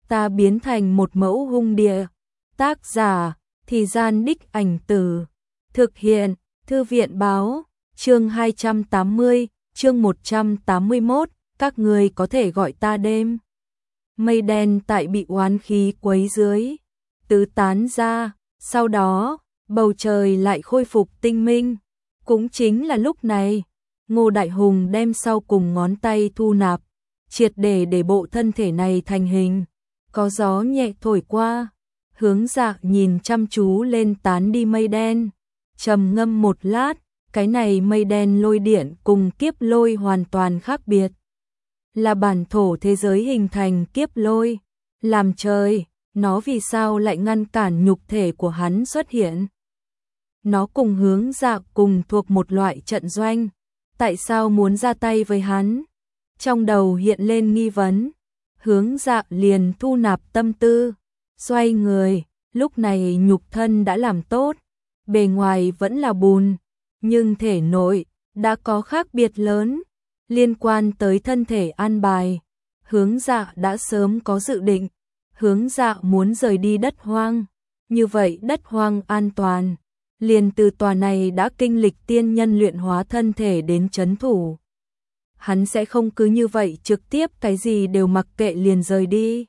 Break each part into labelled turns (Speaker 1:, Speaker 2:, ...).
Speaker 1: ta biến thành một mẫu hung địa. Tác giả, Thì Gian Đích Ảnh Từ. Thực hiện, Thư viện báo, chương 280, chương 181, các người có thể gọi ta đêm. Mây đen tại bị oán khí quấy dưới, tứ tán ra, sau đó, bầu trời lại khôi phục tinh minh. Cũng chính là lúc này, Ngô Đại Hùng đem sau cùng ngón tay thu nạp, triệt để bộ thân thể này thành hình. Có gió nhẹ thổi qua, Hướng Dạ nhìn chăm chú lên tán đi mây đen, trầm ngâm một lát, cái này mây đen lôi điện cùng kiếp lôi hoàn toàn khác biệt. Là bản thổ thế giới hình thành kiếp lôi, làm trời, nó vì sao lại ngăn cản nhục thể của hắn xuất hiện? Nó cùng Hướng Dạ cùng thuộc một loại trận doanh, tại sao muốn ra tay với hắn? Trong đầu hiện lên nghi vấn, Hướng Dạ liền thu nạp tâm tư, xoay người, lúc này nhục thân đã làm tốt, bề ngoài vẫn là bùn, nhưng thể nội đã có khác biệt lớn, liên quan tới thân thể an bài. Hướng Dạ đã sớm có dự định, Hướng Dạ muốn rời đi đất hoang, như vậy đất hoang an toàn, liền từ tòa này đã kinh lịch tiên nhân luyện hóa thân thể đến trấn thủ. Hắn sẽ không cứ như vậy trực tiếp cái gì đều mặc kệ liền rời đi.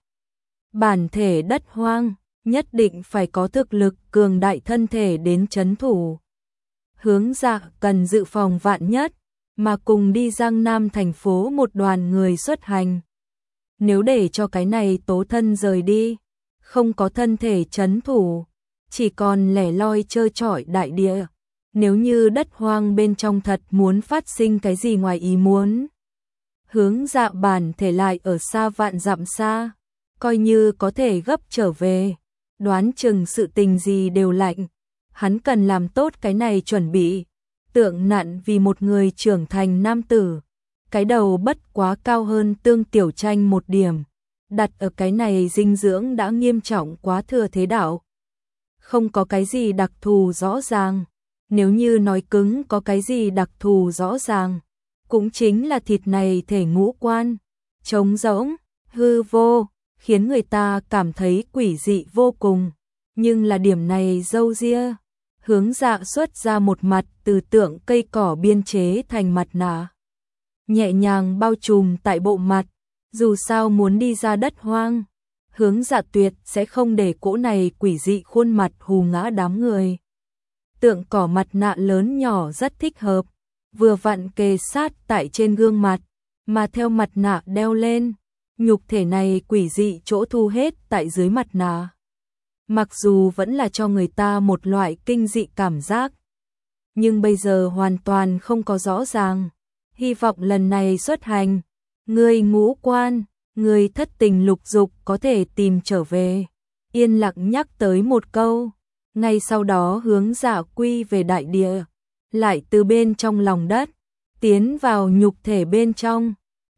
Speaker 1: Bản thể đất hoang, nhất định phải có thực lực cường đại thân thể đến trấn thủ. Hướng Dạ cần dự phòng vạn nhất, mà cùng đi Giang Nam thành phố một đoàn người xuất hành. Nếu để cho cái này tố thân rời đi, không có thân thể trấn thủ, chỉ còn lẻ loi trơ trọi đại địa. Nếu như đất hoang bên trong thật muốn phát sinh cái gì ngoài ý muốn, Hướng Dạ bản thể lại ở xa vạn dặm xa, coi như có thể gấp trở về, đoán chừng sự tình gì đều lạnh. Hắn cần làm tốt cái này chuẩn bị, tượng nặn vì một người trưởng thành nam tử, cái đầu bất quá cao hơn Tương Tiểu Tranh một điểm, đặt ở cái này dinh dưỡng đã nghiêm trọng quá thừa thế đạo. Không có cái gì đặc thù rõ ràng, nếu như nói cứng có cái gì đặc thù rõ ràng, cũng chính là thịt này thể ngũ quan, trống rỗng, hư vô, khiến người ta cảm thấy quỷ dị vô cùng, nhưng là điểm này râu ria. Hướng Dạ xuất ra một mặt từ tượng cây cỏ biên chế thành mặt nạ, nhẹ nhàng bao trùm tại bộ mặt, dù sao muốn đi ra đất hoang, Hướng Dạ tuyệt sẽ không để cỗ này quỷ dị khuôn mặt hù ngã đám người. Tượng cỏ mặt nạ lớn nhỏ rất thích hợp, vừa vặn kề sát tại trên gương mặt, mà theo mặt nạ đeo lên, nhục thể này quỷ dị chỗ thu hết tại dưới mặt nạ. Mặc dù vẫn là cho người ta một loại kinh dị cảm giác, nhưng bây giờ hoàn toàn không có rõ ràng. Hy vọng lần này xuất hành, người ngũ quan, người thất tình lục dục có thể tìm trở về. Yên lặng nhắc tới một câu, ngay sau đó Hướng Dạ quy về đại địa, lại từ bên trong lòng đất, tiến vào nhục thể bên trong,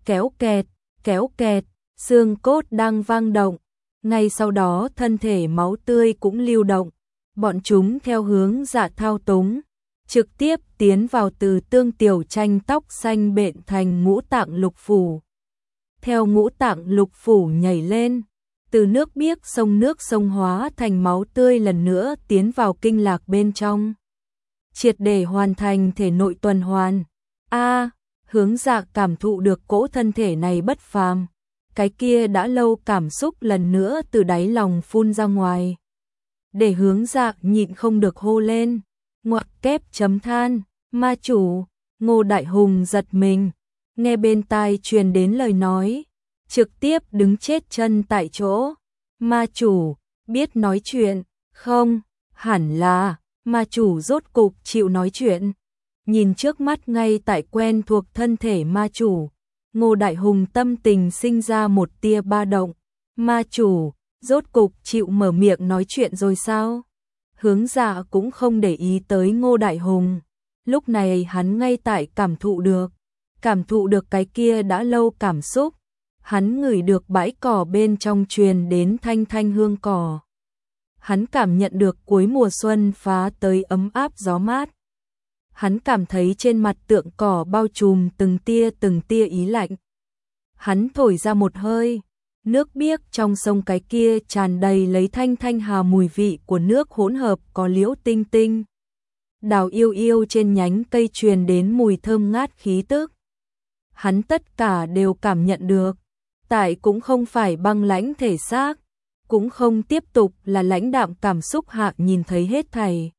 Speaker 1: kéo kẹt, xương cốt đang vang động. Ngay sau đó thân thể máu tươi cũng lưu động, bọn chúng theo Hướng Dạ thao túng, trực tiếp tiến vào từ Tương Tiểu Tranh tóc xanh bện thành ngũ tạng lục phủ. Theo ngũ tạng lục phủ nhảy lên, từ nước biếc nước sông hóa thành máu tươi lần nữa tiến vào kinh lạc bên trong, triệt để hoàn thành thể nội tuần hoàn. Hướng Dạ cảm thụ được cỗ thân thể này bất phàm. Cái kia đã lâu cảm xúc lần nữa từ đáy lòng phun ra ngoài, để Hướng Dạ nhịn không được hô lên, ngoặc kép chấm than, ma chủ. Ngô Đại Hùng giật mình, nghe bên tai truyền đến lời nói, trực tiếp đứng chết chân tại chỗ. Ma chủ, biết nói chuyện, không, hẳn là, ma chủ rốt cục chịu nói chuyện. Nhìn trước mắt ngay tại quen thuộc thân thể ma chủ, Ngô Đại Hùng tâm tình sinh ra một tia ba động. Ma chủ, rốt cục chịu mở miệng nói chuyện rồi sao? Hướng Dạ cũng không để ý tới Ngô Đại Hùng. Lúc này hắn ngay tại cảm thụ được cái kia đã lâu cảm xúc. Hắn ngửi được bãi cỏ bên trong truyền đến thanh thanh hương cỏ. Hắn cảm nhận được cuối mùa xuân phá tới ấm áp gió mát. Hắn cảm thấy trên mặt tượng cỏ bao trùm từng tia ý lạnh. Hắn thổi ra một hơi, Nước biếc trong sông cái kia tràn đầy lấy thanh thanh hà mùi vị của nước hỗn hợp có liễu tinh tinh. Đào yêu yêu trên nhánh cây truyền đến mùi thơm ngát khí tức. Hắn tất cả đều cảm nhận được, tại cũng không phải băng lãnh thể xác, cũng không tiếp tục là lãnh đạm cảm xúc hạ nhìn thấy hết thảy.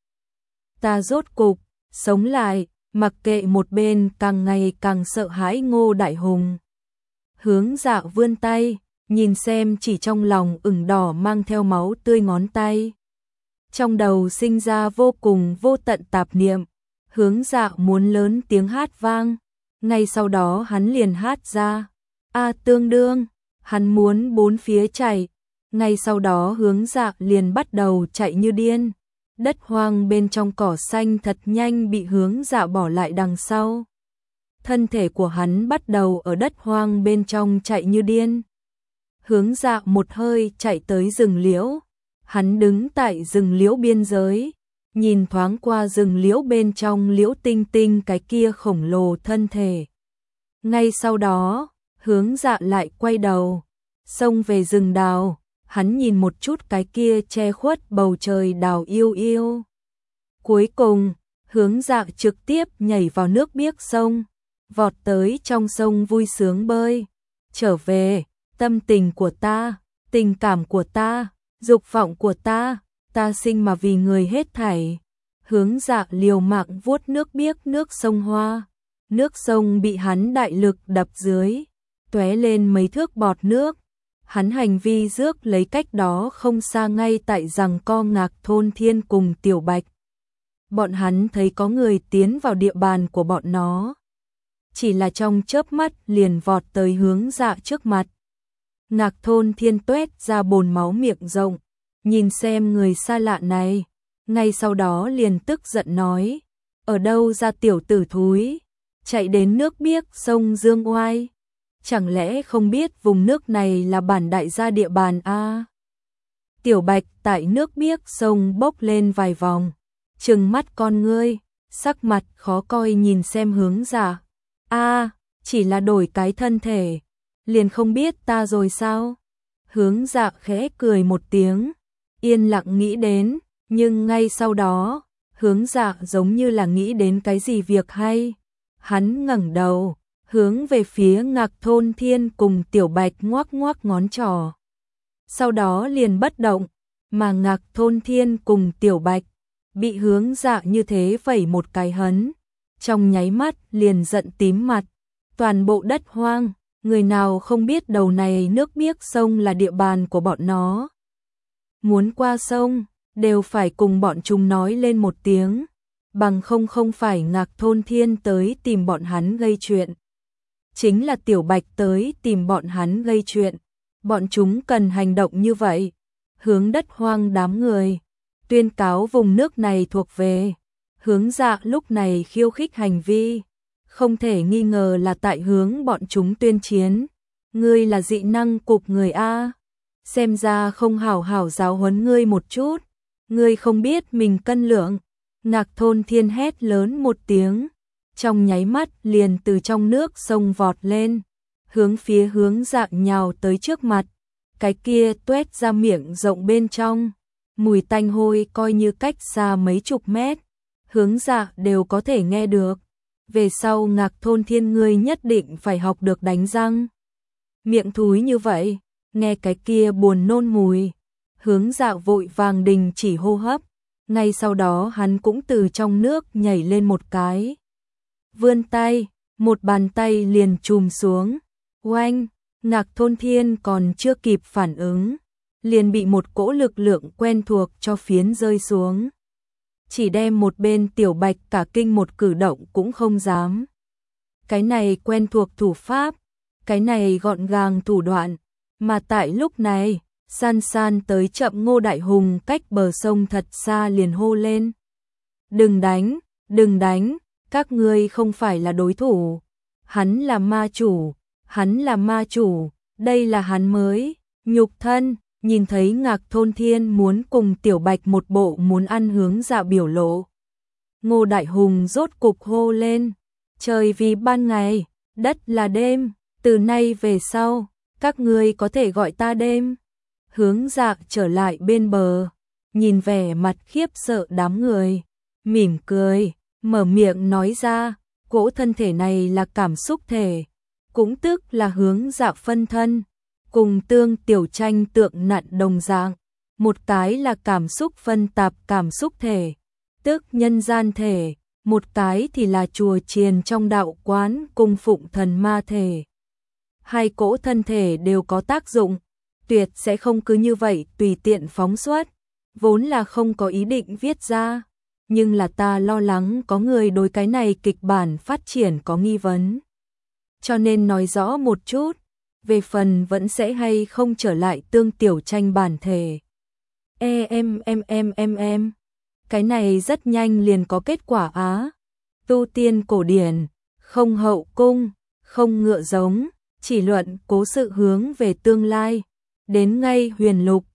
Speaker 1: Ta rốt cục, sống lại, mặc kệ một bên càng ngày càng sợ hãi Ngô Đại Hùng. Hướng Dạ vươn tay, nhìn xem chỉ trong lòng ửng đỏ mang theo máu tươi ngón tay. Trong đầu sinh ra vô cùng vô tận tạp niệm, Hướng Dạ muốn lớn tiếng hát vang, ngay sau đó hắn liền hát ra. Tương đương, hắn muốn bốn phía chạy, ngay sau đó Hướng Dạ liền bắt đầu chạy như điên. Đất hoang bên trong cỏ xanh thật nhanh bị Hướng Dạ bỏ lại đằng sau. Thân thể của hắn bắt đầu ở đất hoang bên trong chạy như điên. Hướng Dạ một hơi chạy tới rừng liễu. Hắn đứng tại rừng liễu biên giới, nhìn thoáng qua rừng liễu bên trong liễu tinh tinh cái kia khổng lồ thân thể. Ngay sau đó, Hướng Dạ lại quay đầu, xông về rừng đào. Hắn nhìn một chút cái kia che khuất bầu trời đào yêu yêu. Cuối cùng, Hướng Dạ trực tiếp nhảy vào nước biếc sông, vọt tới trong sông vui sướng bơi. Trở về, tâm tình của ta, tình cảm của ta, dục vọng của ta sinh mà vì người hết thảy. Hướng Dạ liều mạng vuốt nước biếc nước sông hoa. Nước sông bị hắn đại lực đập dưới, tóe lên mấy thước bọt nước. Hắn hành vi rước lấy cách đó không xa ngay tại giằng co Ngạc Thôn Thiên cùng Tiểu Bạch. Bọn hắn thấy có người tiến vào địa bàn của bọn nó. Chỉ là trong chớp mắt liền vọt tới Hướng Dạ trước mặt. Ngạc Thôn Thiên tuét ra bồn máu miệng rộng, nhìn xem người xa lạ này. Ngay sau đó liền tức giận nói, ở đâu ra tiểu tử thúi, chạy đến nước biếc sông Dương Oai. Chẳng lẽ không biết vùng nước này là bản đại gia địa bàn a? Tiểu Bạch tại nước biếc sông bốc lên vài vòng, trừng mắt con ngươi, sắc mặt khó coi nhìn xem Hướng Dạ. Chỉ là đổi cái thân thể, liền không biết ta rồi sao? Hướng Dạ khẽ cười một tiếng, yên lặng nghĩ đến, nhưng ngay sau đó, Hướng Dạ giống như là nghĩ đến cái gì việc hay. Hắn ngẩng đầu, hướng về phía Ngạc Thôn Thiên cùng Tiểu Bạch ngoắc ngoắc ngón trỏ. Sau đó liền bất động, mà Ngạc Thôn Thiên cùng Tiểu Bạch bị Hướng Dạ như thế vẩy một cái hấn, trong nháy mắt liền giận tím mặt. Toàn bộ đất hoang, người nào không biết đầu này nước biếc sông là địa bàn của bọn nó. Muốn qua sông, đều phải cùng bọn chúng nói lên một tiếng, bằng không phải Ngạc Thôn Thiên tới tìm bọn hắn gây chuyện. Chính là Tiểu Bạch tới tìm bọn hắn gây chuyện. Bọn chúng cần hành động như vậy, hướng đất hoang đám người, tuyên cáo vùng nước này thuộc về. Hướng Dạ lúc này khiêu khích hành vi, không thể nghi ngờ là tại hướng bọn chúng tuyên chiến. Ngươi là dị năng cục người A, xem ra không hảo hảo giáo huấn ngươi một chút, ngươi không biết mình cân lượng. Ngạc Thôn Thiên hét lớn một tiếng, trong nháy mắt liền từ trong nước sông vọt lên, hướng phía Hướng Dạ nhào tới trước mặt. Cái kia tuét ra miệng rộng bên trong, mùi tanh hôi coi như cách xa mấy chục mét, Hướng Dạ đều có thể nghe được. Về sau Ngạc Thôn Thiên ngươi nhất định phải học được đánh răng. Miệng thúi như vậy, nghe cái kia buồn nôn mùi. Hướng Dạ vội vàng đình chỉ hô hấp, ngay sau đó hắn cũng từ trong nước nhảy lên một cái. Vươn tay, một bàn tay liền chùm xuống. Oanh, Ngạc Thôn Thiên còn chưa kịp phản ứng, liền bị một cỗ lực lượng quen thuộc cho phiến rơi xuống. Chỉ đem một bên Tiểu Bạch cả kinh một cử động cũng không dám. Cái này quen thuộc thủ pháp, cái này gọn gàng thủ đoạn, mà tại lúc này, san san tới chậm Ngô Đại Hùng cách bờ sông thật xa liền hô lên. Đừng đánh, các ngươi không phải là đối thủ. Hắn là ma chủ, đây là hắn mới, nhục thân. Nhìn thấy Ngạc Thôn Thiên muốn cùng Tiểu Bạch một bộ muốn ăn Hướng Dạ biểu lộ, Ngô Đại Hùng rốt cục hô lên, trời vì ban ngày, đất là đêm, từ nay về sau, các ngươi có thể gọi ta đêm. Hướng Dạ trở lại bên bờ, nhìn vẻ mặt khiếp sợ đám người, mỉm cười, mở miệng nói ra, cỗ thân thể này là cảm xúc thể, cũng tức là Hướng Dạ phân thân, cùng Tương Tiểu Tranh tượng nặn đồng dạng, một cái là cảm xúc phân tạp cảm xúc thể, tức nhân gian thể, một cái thì là chùa chiền trong đạo quán cung phụng thần ma thể. Hai cỗ thân thể đều có tác dụng, tuyệt sẽ không cứ như vậy tùy tiện phóng xuất, vốn là không có ý định viết ra, nhưng là ta lo lắng có người đối cái này kịch bản phát triển có nghi vấn. Cho nên nói rõ một chút, về phần vẫn sẽ hay không trở lại Tương Tiểu Tranh bản thể. Em. Cái này rất nhanh liền có kết quả á. Tu tiên cổ điển, không hậu cung, không ngựa giống, chỉ luận cố sự hướng về tương lai. Đến ngay huyền lục,